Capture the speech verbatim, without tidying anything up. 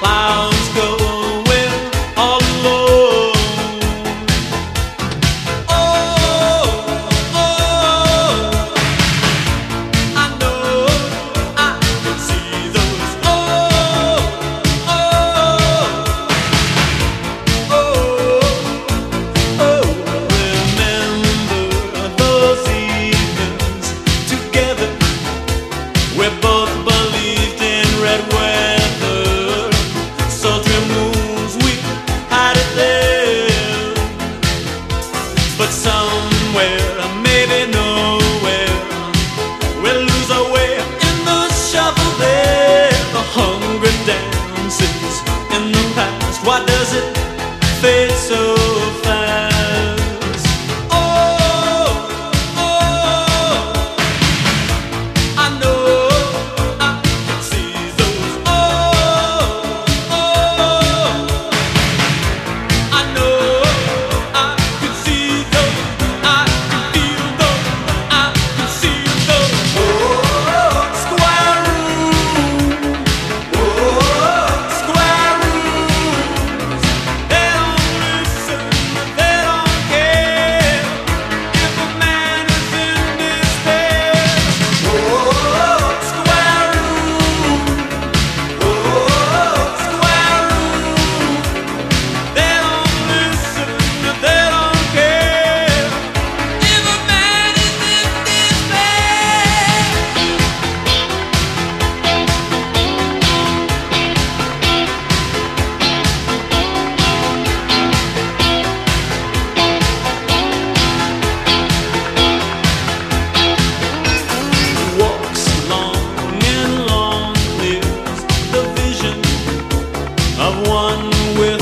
I was going all alone. Oh, oh, I know I can see those. Oh, oh, oh, oh. Remember those evenings together. We both believed in red weather, sultry moons, we had it there. But somewhere, maybe nowhere, we'll lose our way in the shuffle there. The hungry dances in the past, why does it fade so fast? Oh, oh, I know I can see those. Oh, oh, I know I can see those. I can feel those. I can see those. Oh, square room. Oh, square rooms. They don't listen. They don't care if a man is in despair. Oh, square room. Oh, square room. They don't listen. They don't care if a man is in despair. Walks long and long lives the vision of one with